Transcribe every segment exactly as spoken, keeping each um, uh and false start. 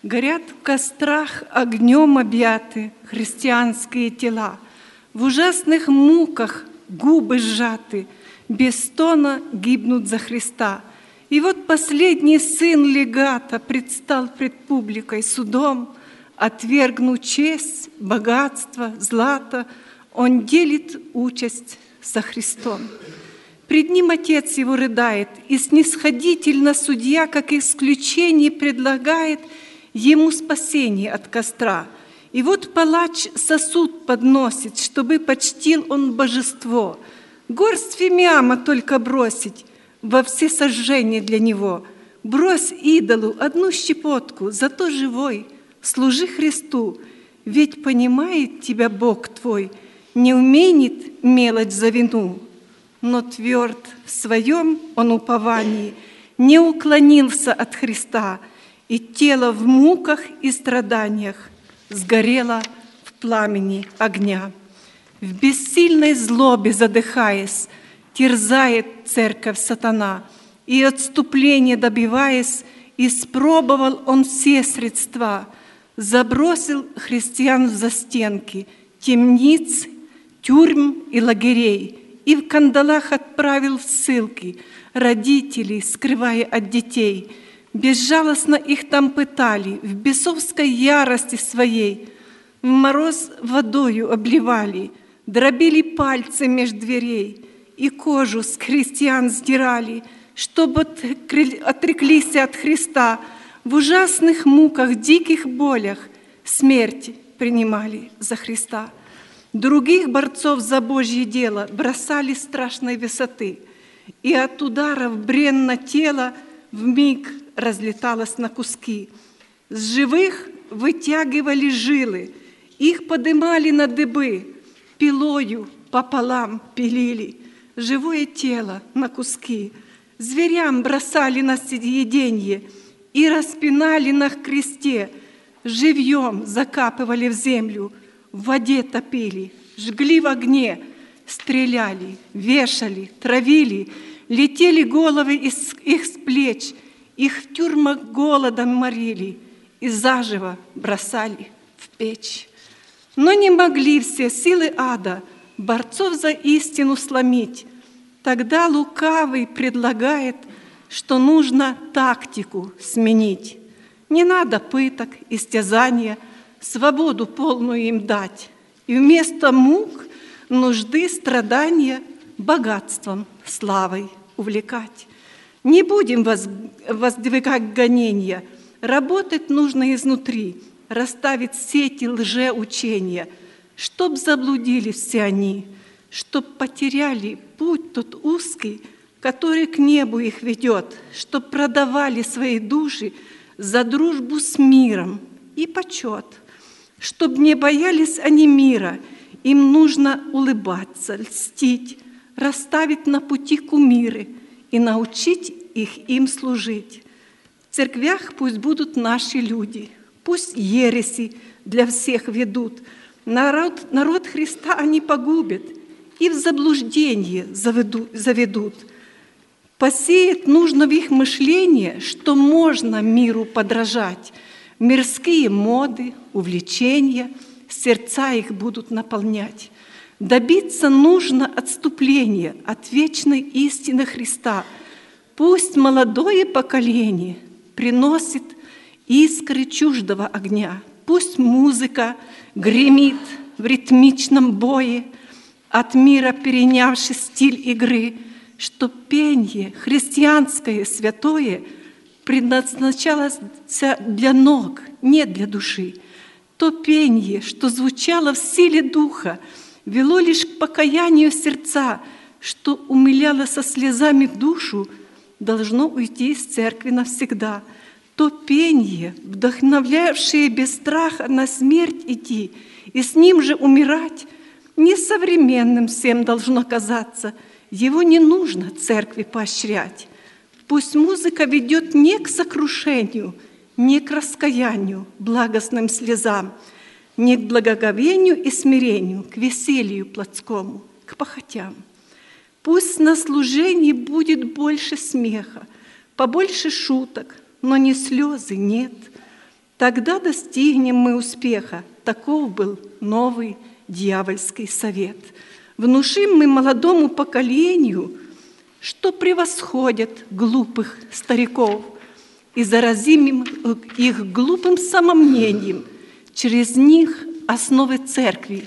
Горят в кострах огнем объяты христианские тела, в ужасных муках губы сжаты, без стона гибнут за Христа. И вот последний сын легата предстал пред публикой судом, отвергнув честь, богатство, злато, он делит участь со Христом. Пред ним отец его рыдает, и снисходительно судья, как исключение, предлагает ему спасение от костра. И вот палач сосуд подносит, чтобы почтил он божество. Горсть фимиама только бросить во все сожжения для него. Брось идолу одну щепотку, зато живой, служи Христу, ведь понимает тебя Бог твой, не уменит мелочь за вину. Но тверд в своем он уповании, не уклонился от Христа, и тело в муках и страданиях сгорело в пламени огня. В бессильной злобе задыхаясь, терзает церковь сатана, и отступления добиваясь, испробовал он все средства, забросил христиан в застенки, темниц, тюрьм и лагерей, и в кандалах отправил в ссылки родителей, скрывая от детей. Безжалостно их там пытали, в бесовской ярости своей, в мороз водою обливали, дробили пальцы меж дверей и кожу с христиан сдирали, чтобы отреклись от Христа. В ужасных муках, диких болях смерть принимали за Христа. Других борцов за Божье дело бросали страшной высоты, и от ударов бренно тело вмиг разлеталось на куски. С живых вытягивали жилы, их подымали на дыбы, пилою пополам пилили живое тело на куски, зверям бросали на съеденье и распинали на кресте, живьем закапывали в землю, в воде топили, жгли в огне, стреляли, вешали, травили, летели головы из их с плеч, их в тюрьмах голодом морили и заживо бросали в печь. Но не могли все силы ада борцов за истину сломить. Тогда лукавый предлагает, что нужно тактику сменить. Не надо пыток, истязания, свободу полную им дать. И вместо мук, нужды, страдания богатством, славой увлекать. Не будем воздвигать гонения, работать нужно изнутри, расставить сети лжеучения, чтоб заблудили все они, чтоб потеряли путь тот узкий, который к небу их ведет, чтоб продавали свои души за дружбу с миром и почет, чтоб не боялись они мира, им нужно улыбаться, льстить, расставить на пути кумиры и научить их им служить. В церквях пусть будут наши люди, пусть ереси для всех ведут. Народ, народ Христа они погубят и в заблуждение заведут. заведут. Посеять нужно в их мышление, что можно миру подражать. Мирские моды, увлечения, сердца их будут наполнять. Добиться нужно отступления от вечной истины Христа. Пусть молодое поколение приносит искры чуждого огня. Пусть музыка гремит в ритмичном бое, от мира перенявший стиль игры, что пенье христианское святое предназначалось для ног, не для души. То пенье, что звучало в силе духа, вело лишь к покаянию сердца, что умиляло со слезами душу, должно уйти из церкви навсегда. То пенье, вдохновлявшее без страха на смерть идти и с ним же умирать, несовременным всем должно казаться. Его не нужно церкви поощрять. Пусть музыка ведет не к сокрушению, не к раскаянию, благостным слезам, не к благоговению и смирению, к веселью плотскому, к похотям. Пусть на служении будет больше смеха, побольше шуток, но не слезы, нет. Тогда достигнем мы успеха. Таков был новый дьявольский совет. Внушим мы молодому поколению, что превосходят глупых стариков, и заразим их глупым самомнением. Через них основы церкви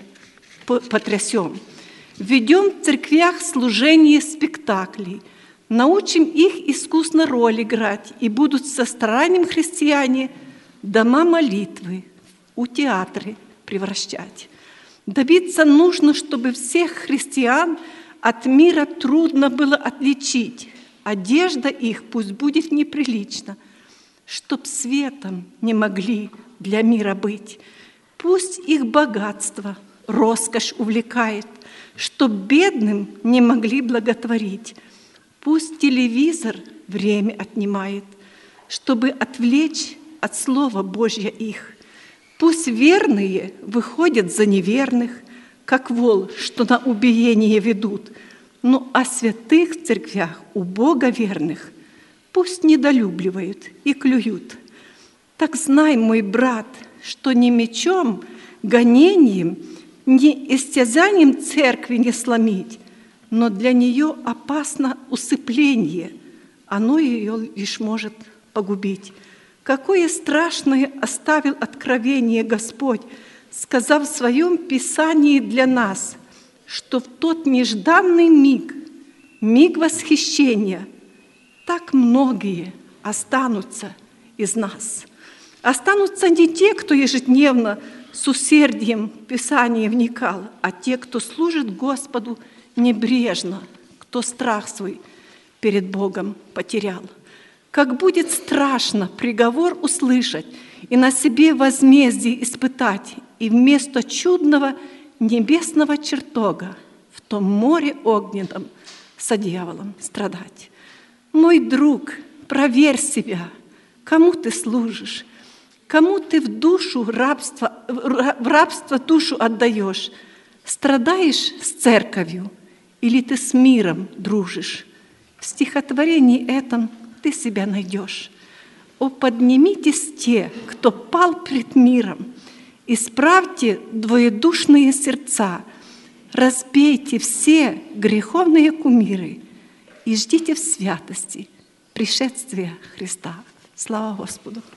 потрясем. Введем в церквях служение спектаклей, научим их искусно роль играть, и будут со старанием христиане дома молитвы у театры превращать. Добиться нужно, чтобы всех христиан от мира трудно было отличить. Одежда их пусть будет неприлична, чтоб светом не могли для мира быть. Пусть их богатство, роскошь увлекает, чтоб бедным не могли благотворить. Пусть телевизор время отнимает, чтобы отвлечь от Слова Божья их. Пусть верные выходят за неверных, как вол, что на убиение ведут. Ну, а святых в церквях у Бога верных пусть недолюбливают и клюют. Так знай, мой брат, что ни мечом, гонением, ни истязанием церкви не сломить, но для нее опасно усыпление, оно ее лишь может погубить. Какое страшное оставил откровение Господь, сказав в своем Писании для нас, что в тот нежданный миг, миг восхищения, так многие останутся из нас. Останутся не те, кто ежедневно с усердием в Писание вникал, а те, кто служит Господу небрежно, кто страх свой перед Богом потерял. Как будет страшно приговор услышать и на себе возмездие испытать, и вместо чудного небесного чертога в том море огненном со дьяволом страдать. Мой друг, проверь себя, кому ты служишь, кому ты в душу рабство, в рабство душу отдаешь, страдаешь с церковью или ты с миром дружишь? В стихотворении этом ты себя найдешь. О, поднимитесь те, кто пал пред миром, исправьте двоедушные сердца, разбейте все греховные кумиры и ждите в святости пришествия Христа. Слава Господу!